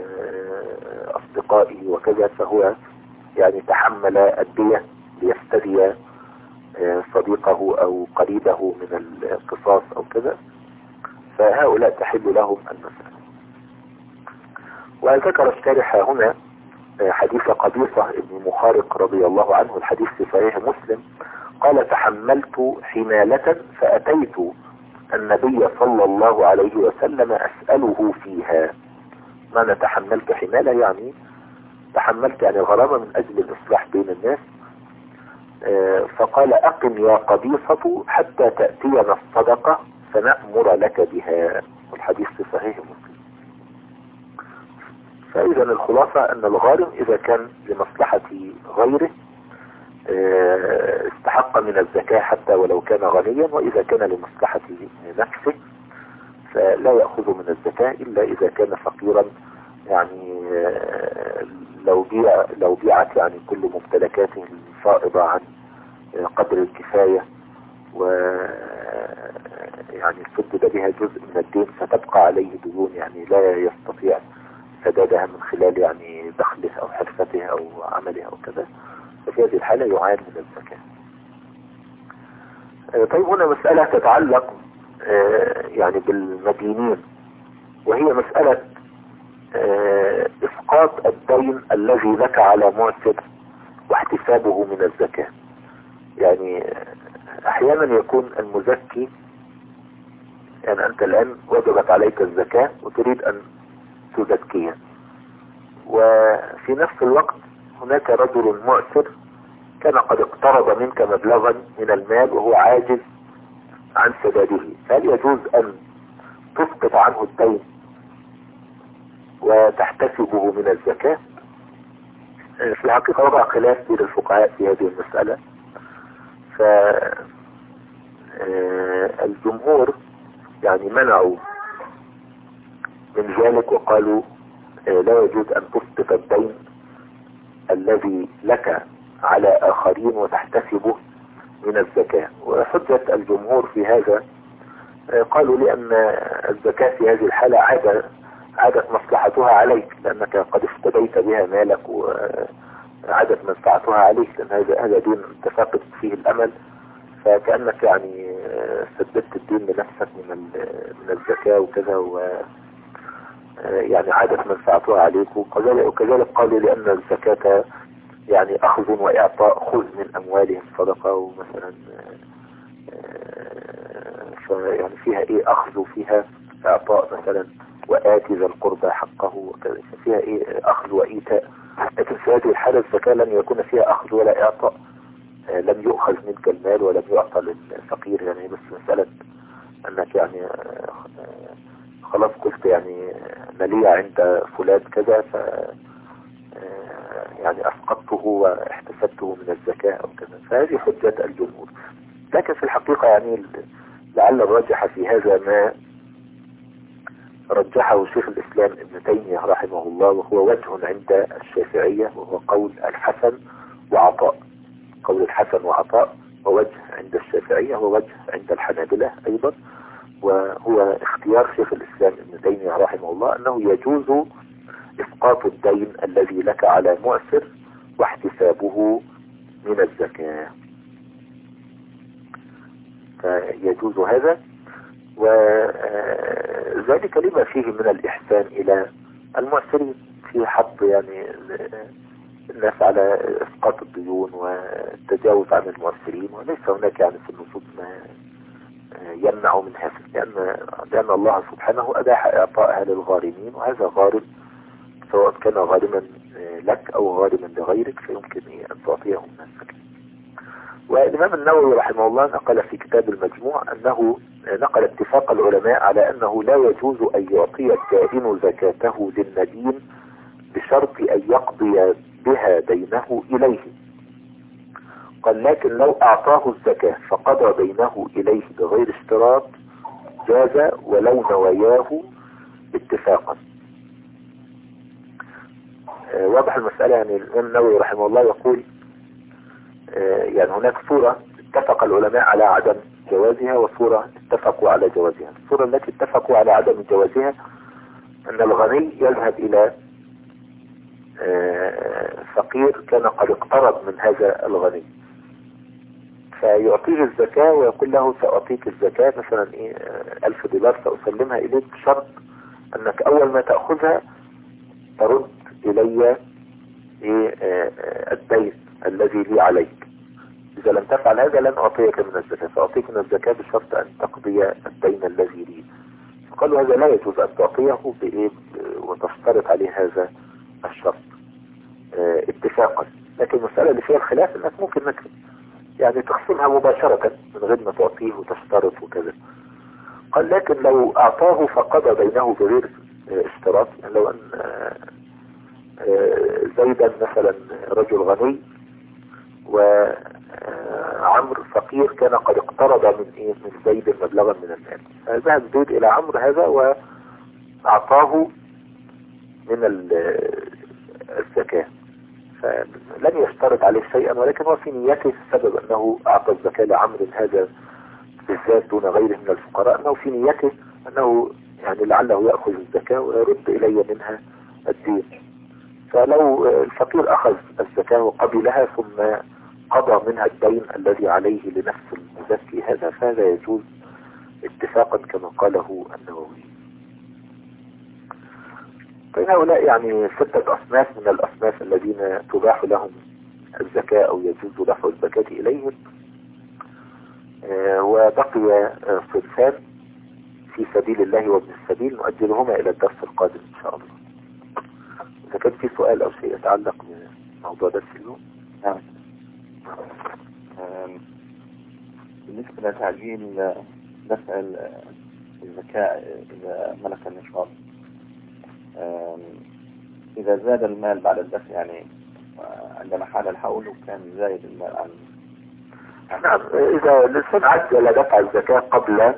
أصدقائه وكذا، فهو يعني تحمل الدية ليفتدي صديقه أو قريبه من القصاص أو كذا، فهؤلاء تحل لهم المسألة. وذكر الشارح هنا حديث قبيصة ابن مخارق رضي الله عنه، الحديث في صحيح مسلم، قال: تحملت حمالة فأتيت النبي صلى الله عليه وسلم أسأله فيها. معنى تحملت حمالة يعني تحملت يعني غرامة من أجل الإصلاح بين الناس. فقال: أقم يا قبيصة حتى تأتينا الصدقة فنأمر لك بها. والحديث في صحيح مسلم. فإذا الخلاصة أن الغارم إذا كان لمصلحة غيره استحق من الزكاة حتى ولو كان غنيا، وإذا كان لمصلحة نفسه فلا يأخذ من الزكاة إلا إذا كان فقيرا، يعني لو بيع لو بيعت يعني كل ممتلكاته الفائضة عن قدر الكفاية و يعني سدد بها جزء من الدين، فتبقى عليه ديون يعني لا يستطيع سدادها من خلال يعني دخله أو حرفته أو عمله أو كذا، ففي هذه الحالة يعان من الزكاة. طيب هنا مسألة تتعلق يعني بالمدينين، وهي مسألة إسقاط الدين الذي لك على معسر واحتسابه من الزكاة. يعني أحيانا يكون المزكي يعني أنت الآن وجبت عليك الزكاة وتريد أن تزكيها، وفي نفس الوقت هناك رجل معسر كان قد اقترض منك مبلغا من المال وهو عاجز عن سداده، فهل يجوز أن تسقط عنه الدين وتحتسبه من الزكاة؟ في الحقيقة وضع خلاف بين الفقهاء في هذه المسألة. فالجمهور يعني منعوا من ذلك وقالوا لا يجوز أن تسقط الدين الذي لك على آخرين وتحتسبه من الزكاة. وحجة الجمهور في هذا قالوا لأن الزكاة في هذه الحالة عادة عادت مصلحتها عليك، لأنك قد افتديت بها مالك وعادت منفعتها عليك، لأن هذا هذا دين تفقد فيه الأمل، فكأنك يعني سددت الدين لنفسك من من الزكاة وكذا، و يعني عادت منفعتها عليك. وكذلك قالوا لأن الزكاة يعني أخذ وإعطاء، خذ من أموالهم صدقة، ومثلا يعني فيها إيه أخذ وفيها إعطاء مثلا، وآتي ذا القربى حقه وكذا، فيها إيه أخذ وإيتاء. لكن في هذه الحالة الزكاة لن يكون فيها أخذ ولا إعطاء، آه لم يؤخذ منك المال ولم يعطى للفقير، يعني بس مسألة انك يعني آه خلاص قلت يعني مالية عند فلان كذا ف يعني اسقطته واحتسبته من الزكاة او كذا، فهذه حجة الجمهور. لكن في الحقيقة يعني لعل الراجح في هذا ما رجحه شيخ الإسلام ابن تيمية رحمه الله، وهو وجه عند الشافعية، وهو قول الحسن وعطاء. قول الحسن وعطاء ووجه عند الشافعية ووجه عند الحنابلة أيضا، وهو اختيار شيخ الإسلام ابن تيمية رحمه الله أنه يجوز إسقاط الدين الذي لك على معسر واحتسابه من الزكاة، فيجوز هذا، وذلك لما فيه من الإحسان إلى المعسرين في حظ يعني الناس على إسقاط الديون والتجاوز عن المعسرين، وليس هناك يعني في النصوص ما يمنع من هذا، لأن لأن الله سبحانه أباح إعطائها للغارمين، وهذا غارم سواء كان غارما لك أو غارما لغيرك فيمكن أن تعطيه من الزكاة. والإمام النووي رحمه الله نقل في كتاب المجموع أنه نقل اتفاق العلماء على أنه لا يجوز أن يعطي الدائن زكاته للمدين بشرط أن يقضي بها دينه إليه. قال لكن لو أعطاه الزكاة فقضى دينه إليه بغير اشتراط جاز ولو نواياه اتفاقا. آه واضح المسألة. يعني الإمام النووي رحمه الله يقول آه يعني هناك صورة اتفق العلماء على عدم جوازها وصورة اتفقوا على جوازها. الصورة التي اتفقوا على عدم جوازها أن الغني يذهب إلى آه فقير كان قد اقترض من هذا الغني فيعطيه الزكاة ويقول له سأعطيك الزكاة مثلا ايه ألف دولار سأسلمها إليك بشرط أنك أول ما تأخذها ترد إلي ايه الدين الذي لي عليك. إذا لم تفعل هذا لن أعطيك من الزكاة، سأعطيك من الزكاة بشرط أن تقضي الدين الذي لي. فقالوا هذا لا يجوز أن تعطيه بإيه وتشترط عليه هذا الشرط اه اتفاقا. لكن المسألة اللي فيها الخلاف أنك ممكن انك يعني تخصمها مباشرة من غير ما تعطيه وتشترط وكذا. قال لكن لو أعطاه فقضى دينه بغير اشتراط، يعني لو أن زيدا مثلا رجل غني وعمر فقير كان قد اقترض من ايه من زيد مبلغا من المال، فذهب زيد إلى عمرو هذا وأعطاه من الزكاة، فلن يشترط عليه شيئا، ولكن هو في نيته السبب أنه أعطى الزكاة لعمرو هذا بالذات دون غيره من الفقراء، أنه في نيته أنه يعني لعله يأخذ الزكاة ويرد إلي منها الدين. فلو الفقير أخذ الزكاة وقبلها ثم قضى منها الدين الذي عليه لنفس المزكي هذا فهذا يجوز اتفاقا كما قاله النووي. فهؤلاء يعني ستة أصناف من الأصناف الذين تباح لهم الزكاة أو يجوز دفع الزكاة إليهم. آه وبقي آه صنفان في سبيل الله وابن السبيل نؤجلهما إلى الدرس القادم إن شاء الله. إذا كان في سؤال أو شيء يتعلق بموضوع درس اليوم. نعم. بالنسبة لتعجيل دفع الزكاة إذا ملك النشاط، إذا زاد المال بعد الدفع يعني عندما حال الحول وكان زايد المال عن نعم، إذا الإنسان عجل دفع الزكاة قبل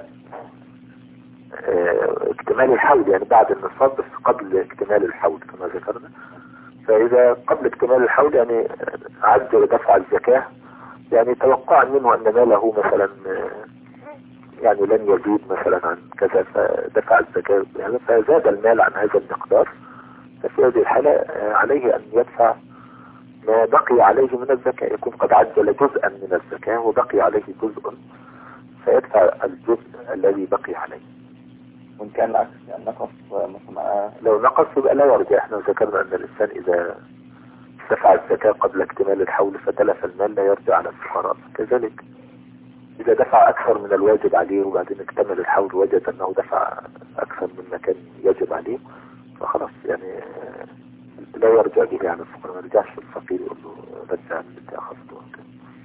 اكتمال الحول يعني بعد النصاب بس قبل اكتمال الحول كما ذكرنا، فإذا قبل اكتمال الحول يعني عجل دفع الزكاة يعني توقعا منه أن ماله مثلا يعني لن يزيد مثلا عن كذا فدفع الزكاة يعني فزاد المال عن هذا المقدار، ففي هذه الحالة عليه أن يدفع ما بقي عليه من الزكاة، يكون قد عجل جزءا من الزكاة وبقي عليه جزء فيدفع الجزء الذي بقي عليه. وإن كان العكس يعني نقص مثلا لو نقص يبقى لا يرجع. احنا ذكرنا أن الإنسان إذا دفع الزكاة قبل اكتمال الحول فتلف المال لا يرجع على الفقراء. كذلك إذا دفع أكثر من الواجب عليه وبعدين اكتمل الحول وجد أنه دفع أكثر مما كان يجب عليه فخلاص يعني لا يرجع به على الفقراء، ما يرجعش الفقير يقول له رجع اللي أخذته.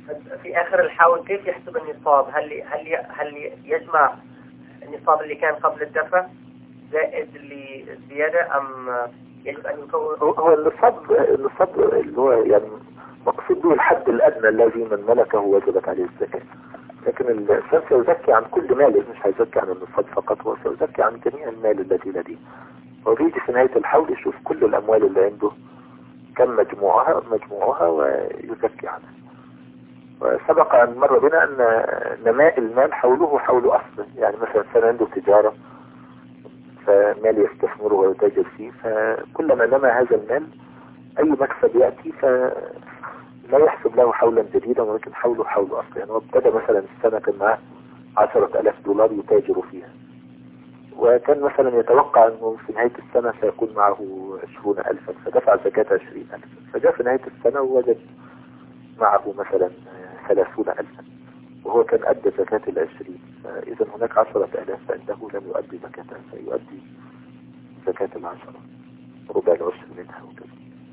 في آخر الحول كيف يحسب النصاب؟ هل هل هل يجمع النصاب اللي كان قبل الدفع زائد اللي زيادة أم يجب أن يكون؟ هو النصاب النصاب اللي هو يعني مقصود به الحد الأدنى الذي من ملكه وجبت عليه الزكاة، لكن الإنسان سيزكي عن كل ماله، مش هيزكي عن النصاب فقط، هو سيزكي عن جميع المال الذي لديه. هو بيجي في نهاية الحول يشوف كل الأموال اللي عنده كم مجموعها مجموعها ويزكي عنها. وسبق أن مر بنا أن نماء المال حوله حول أصله، يعني مثلا كان عنده تجارة فمال يستثمره ويتاجر فيه، فكلما نمى هذا المال أي مكسب يأتي فلا يحسب له حولا جديدا ولكن حوله حول أصله. يعني هو ابتدى مثلا السنة كان معه عشرة ألاف دولار يتاجر فيها، وكان مثلا يتوقع أنه في نهاية السنة سيكون معه عشرون ألفا، فدفع زكاة عشرين ألفا، فجاء في نهاية السنة ووجد معه مثلا ثلاثون ألفا وهو كان أدى زكاة العشرين، فإذا هناك عشرة ألاف عنده لم يؤدي زكاتها فيؤدي زكاة العشرة ربع العشر منها وكذا.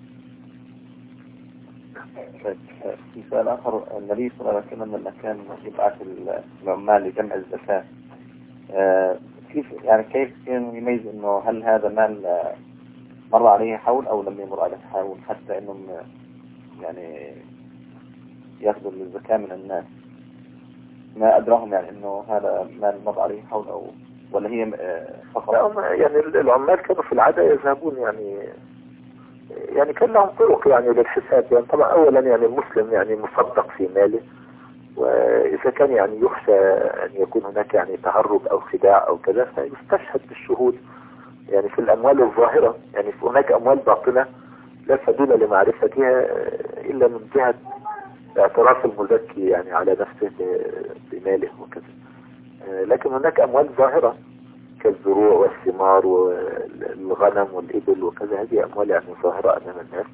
في سؤال آخر، النبي صلى الله عليه وسلم لما كان يبعث العمال لجمع الزكاة كيف يعني كيف كان يميز إنه هل هذا مال مر عليه حول أو لم يمر عليه حول حتى إنهم يعني يأخذوا الزكاة من الناس؟ ما أدراهم يعني إنه هذا مال مر عليه حول أو ولا هي فقط؟ يعني العمال كانوا في العادة يذهبون يعني يعني كان لهم طرق يعني للحساب. يعني طبعا أولا يعني المسلم يعني مصدق في ماله، وإذا كان يعني يخشى أن يكون هناك يعني تهرب أو خداع أو كذا فيستشهد بالشهود يعني في الأموال الظاهرة. يعني في هناك أموال باطنة لا سبيل لمعرفتها إلا من جهة اعتراف المزكي يعني على نفسه بماله وكذا، لكن هناك أموال ظاهرة كالزروع والثمار والغنم والإبل وكذا، هذه أموال يعني ظاهرة أمام الناس.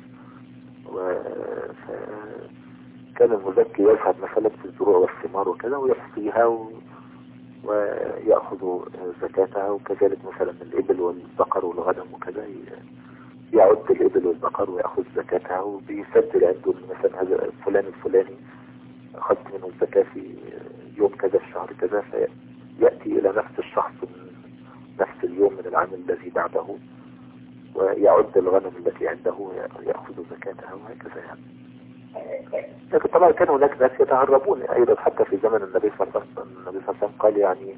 وكان المزكي يذهب مثلا في الزروع والثمار وكذا ويحصيها و... ويأخذ زكاتها، وكذلك مثلا الإبل والبقر والغنم وكذا يعد الإبل والبقر ويأخذ زكاتها وبيسجل عنده مثلا هذا فلان الفلاني أخذت منه الزكاة في يوم كذا في شهر كذا، فيأتي إلى نفس الشخص من نفس اليوم من العام الذي بعده ويعد الغنم التي عنده ويأخذ زكاتها وهكذا يعني. لكن طبعا كان هناك ناس يتهربون أيضا حتى في زمن النبي صلى الله عليه وسلم. النبي صلى الله عليه وسلم قال يعني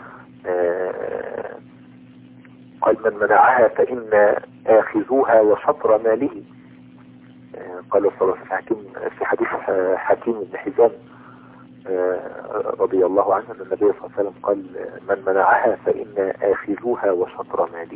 آه قال من منعها فإن آخذوها وشطر ماله. آه قال صلى الله عليه وسلم في حديث حكيم بن حزام آه رضي الله عنه أن النبي صلى الله عليه وسلم قال من منعها فإن آخذوها وشطر ماله.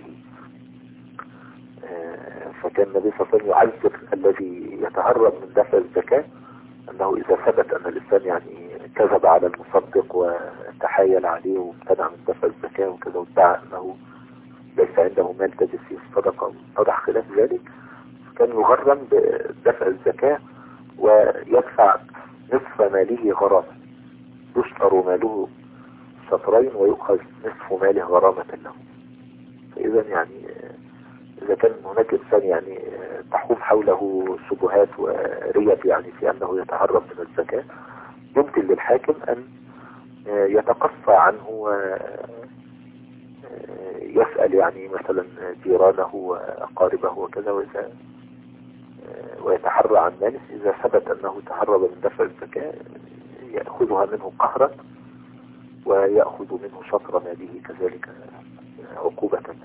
آه فكان النبي صلى الله عليه وسلم يعذر الذي يتهرب من دفع الزكاة أنه إذا ثبت أن الإنسان يعني كذب على المصدق وتحايل عليه وامتنع من دفع الزكاة وكذا وادعى أنه ليس عنده مال تجد فيه الصدقة ووضع خلاف ذلك، كان يغرم بدفع الزكاة ويدفع نصف ماله غرامة، يشطر ماله شطرين ويؤخذ نصف ماله غرامة له. فإذا يعني إذا كان هناك إنسان يعني تحوم حوله شبهات وريب يعني في أنه يتهرب من الزكاة، يمكن للحاكم أن يتقصى عنه ويسأل يعني مثلا جيرانه وأقاربه وكذا وإذا ويتحرى عن ماله. إذا ثبت أنه تهرب من دفع الزكاة يأخذها منه قهرا ويأخذ منه شطر ماله كذلك عقوبة له.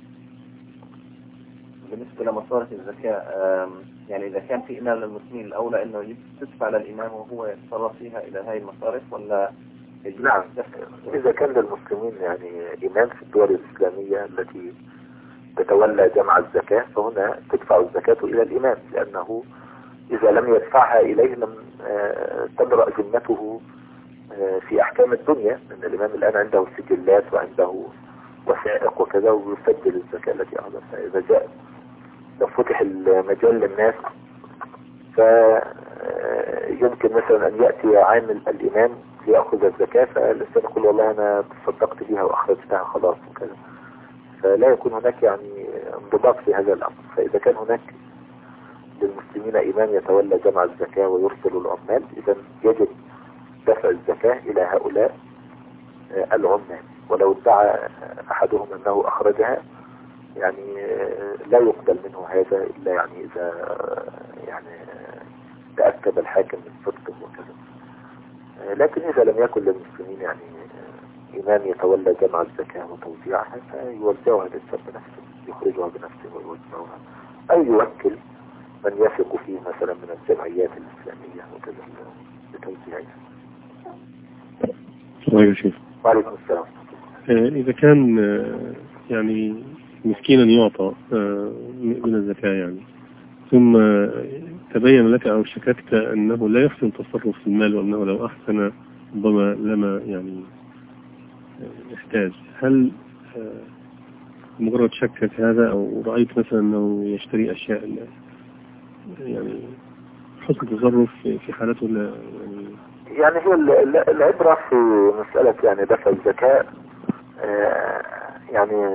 بالنسبة لمصارف الزكاة يعني إذا كان في إمام للمسلمين الأولى إنه تدفع للإمام وهو يتصرف فيها إلى هاي المصارف ولا؟ نعم، إذا كان للمسلمين يعني إمام في الدول الإسلامية التي تتولى جمع الزكاة فهنا تدفع الزكاة إلى الإمام، لأنه إذا لم يدفعها إليه لم تبرأ ذمته في أحكام الدنيا، لأن الإمام الآن عنده سجلات وعنده وثائق وكذا ويسجل الزكاة التي أخذها. فإذا جاء لو فتح المجال للناس فيمكن مثلا أن يأتي عامل الإمام ليأخذ الزكاة فالإنسان يقول والله أنا تصدقت بها وأخرجتها خلاص وكذا، فلا يكون هناك يعني انضباط في هذا الأمر. فإذا كان هناك للمسلمين إمام يتولى جمع الزكاة ويرسل العمال، إذا يجب دفع الزكاة إلى هؤلاء العمال. ولو ادعى أحدهم أنه أخرجها يعني لا يقبل منه هذا إلا يعني إذا يعني تأكد الحاكم من صدقه وكذا. لكن إذا لم يكن للمسلمين يعني إمام يتولى جمع الزكاة وتوزيعها فيوزعها الإنسان بنفسه، يخرجها بنفسه ويوزعها، أو يوكل من يثق فيه مثلا من الجمعيات الإسلامية وكذا لتوزيعها. طيب شيخ. وعليكم السلام. إذا كان يعني مسكينا يعطى من الزكاة يعني، ثم تبين لك أو شككت أنه لا يحسن التصرف في المال وأنه لو أحسن ربما لما يعني يحتاج، هل مجرد شكك هذا أو رأيت مثلا أنه يشتري أشياء يعني حسن تصرف في حالته يعني يعني هي العبرة في مسألة يعني دفع الزكاة يعني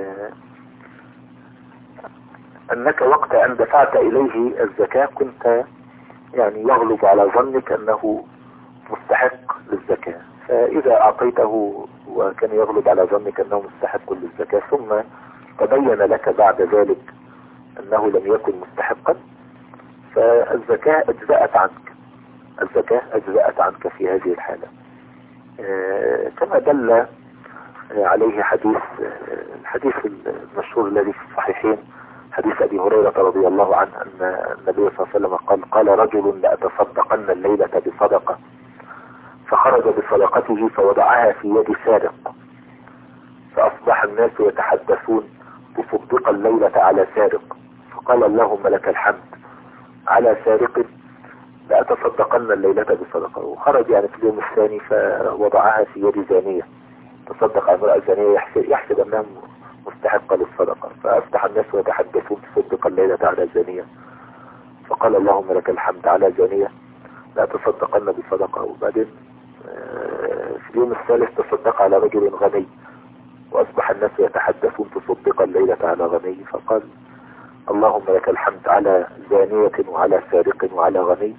أنك وقت أن دفعت إليه الزكاة كنت يعني يغلب على ظنك أنه مستحق للزكاة، فإذا أعطيته وكان يغلب على ظنك أنه مستحق للزكاة ثم تبين لك بعد ذلك أنه لم يكن مستحقا فالزكاة أجزأت عنك، الزكاة أجزأت عنك في هذه الحالة. كما دل عليه حديث الحديث المشهور الذي في الصحيحين، حديث أبي هريرة رضي الله عنه أن النبي صلى الله عليه وسلم قال قال رجل لأتصدقن الليلة بصدقة، فخرج بصدقته فوضعها في يد سارق، فأصبح الناس يتحدثون تصدق الليلة على سارق، فقال اللهم لك الحمد على سارق لأتصدقن الليلة بصدقة. وخرج يعني في اليوم الثاني فوضعها في يد زانية، تصدق على امرأة زانية يحسب, يحسب أنها مستحقة للصدقة، فأفتح الناس ويتحدثون تصدق الليلة على زانية، فقال اللهم لك الحمد على زانية لا تصدقن بصدقة. وبعدين في اليوم الثالث تصدق على رجل غني، وأصبح الناس يتحدثون تصدق الليلة على غني، فقال اللهم لك الحمد على زانية وعلى سارق وعلى غني.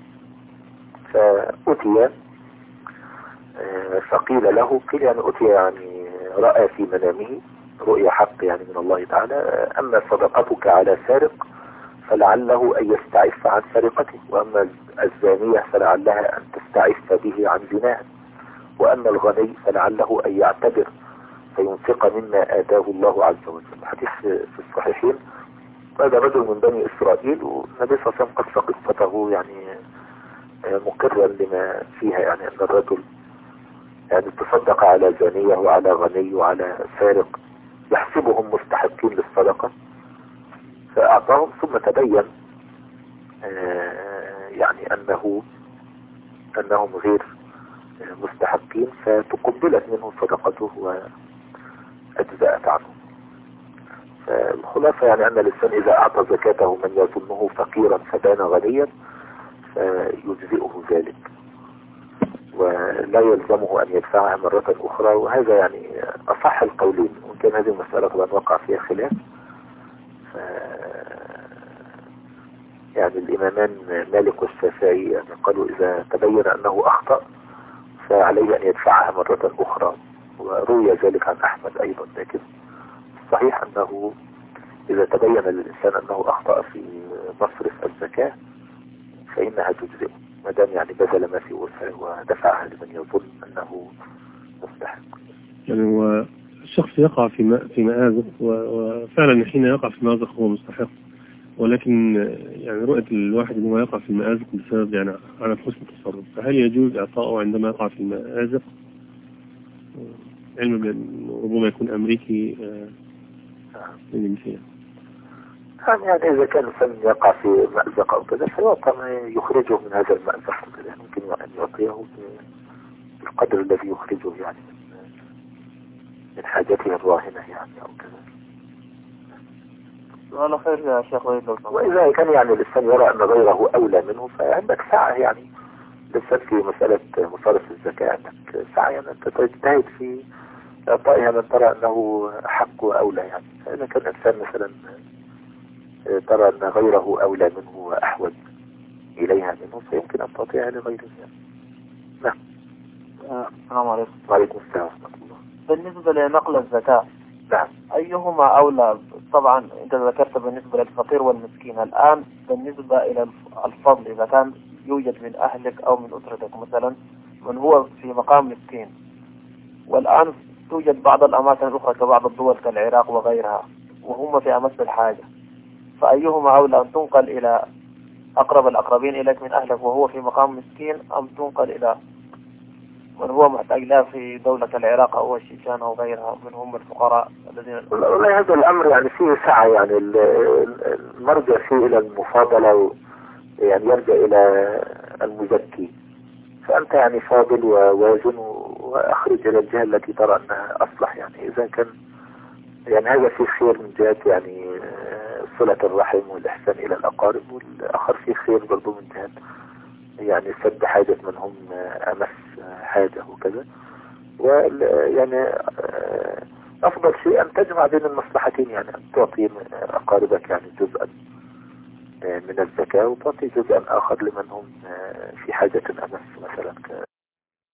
فأتي فقيل له، قيل يعني أتي يعني رأى في منامه رؤيا حق يعني من الله تعالى، أما صدقتك على سارق فلعله أن يستعف عن سرقته، وأما الزانية فلعلها أن تستعف به عن زناها، وأما الغني فلعله أن يعتبر فينفق مما آتاه الله عز وجل. حديث في الصحيحين. هذا رجل من بني إسرائيل، والنبي صلى الله عليه وسلم قص قصته يعني مكررا لما فيها، يعني أن الرجل يعني تصدق على زانية وعلى غني وعلى سارق يحسبهم مستحقين للصدقة فأعطاهم، ثم تبين يعني أنه أنهم غير مستحقين فتقبلت منه صدقته وأجزأت عنه. فالخلاصة يعني أن الإنسان إذا أعطى زكاته من يظنه فقيرا فبان غنيا فيجزئه ذلك ولا يلزمه أن يدفعها مرة أخرى. وهذا يعني أصح القولين، وكان هذه المسألة طبعا وقع فيها خلاف. يعني الإمامان مالك والشافعي يعني قالوا إذا تبين أنه أخطأ فعليه أن يدفعها مرة أخرى، وروي ذلك عن أحمد أيضا. لكن صحيح أنه إذا تبين للإنسان أنه أخطأ في مصرف الزكاة فإنها تجزئه ما دام يعني بذل ما في وسعه ودفعها لمن يظن أنه مستحق. يعني هو الشخص يقع في في مآزق، وفعلا حين يقع في مآزق هو مستحق، ولكن يعني رؤية الواحد أنه يقع في المآزق بسبب يعني على حسن التصرف، فهل يجوز إعطاؤه عندما يقع في المآزق؟ علم بأن ربما يكون أمريكي من يعني إذا كان الإنسان يقع في مأزق أو كذا فيعطى ما يخرجه من هذا المأزق، ممكن أن يعطيه بالقدر الذي يخرجه يعني من حاجته الراهنة يعني أو كذا. وأنا خير يا شيخ. وإذا كان يعني الإنسان يرى أن غيره أولى منه فعندك ساعة يعني الإنسان في مسألة مصارف الزكاة، عندك ساعة يعني أنت تجتهد في إعطائها من ترى أنه حق وأولى يعني. فإذا كان الإنسان مثلا ترى أن غيره أولى منه وأحوج إليها منه فيمكن أن تعطيها لغيره. نعم. السلام عليكم. وعليكم السلام ورحمة الله. بالنسبة لنقل الزكاة، نعم. أيهما أولى؟ طبعا أنت ذكرت بالنسبة للفقير والمسكين. الآن بالنسبة إلى الفضل، إذا كان يوجد من أهلك أو من أسرتك مثلا من هو في مقام مسكين، والآن توجد بعض الأماكن الأخرى كبعض الدول كالعراق وغيرها وهم في أمس الحاجة، فأيهما أولى أن تنقل إلى أقرب الأقربين إليك من أهلك وهو في مقام مسكين، أم تنقل إلى من هو محتاج لها في دولة العراق أو الشيشان أو غيرها من هم الفقراء الذين؟ والله هذا الأمر يعني فيه سعة، يعني المرجع فيه إلى المفاضلة، يعني يرجع إلى المزكي. فأنت يعني فاضل ووازن وأخرج إلى الجهة التي ترى أنها أصلح. يعني إذا كان يعني هذا فيه خير من جهة يعني صلة الرحم والإحسان إلى الأقارب، والآخر فيه خير برضو من جهة يعني سد حاجة من هم أمس حاجة وكذا. ويعني أفضل شيء أن تجمع بين المصلحتين، يعني أن تعطي أقاربك يعني جزءا من الزكاة وتعطي جزءا آخر لمن هم في حاجة أمس مثلا.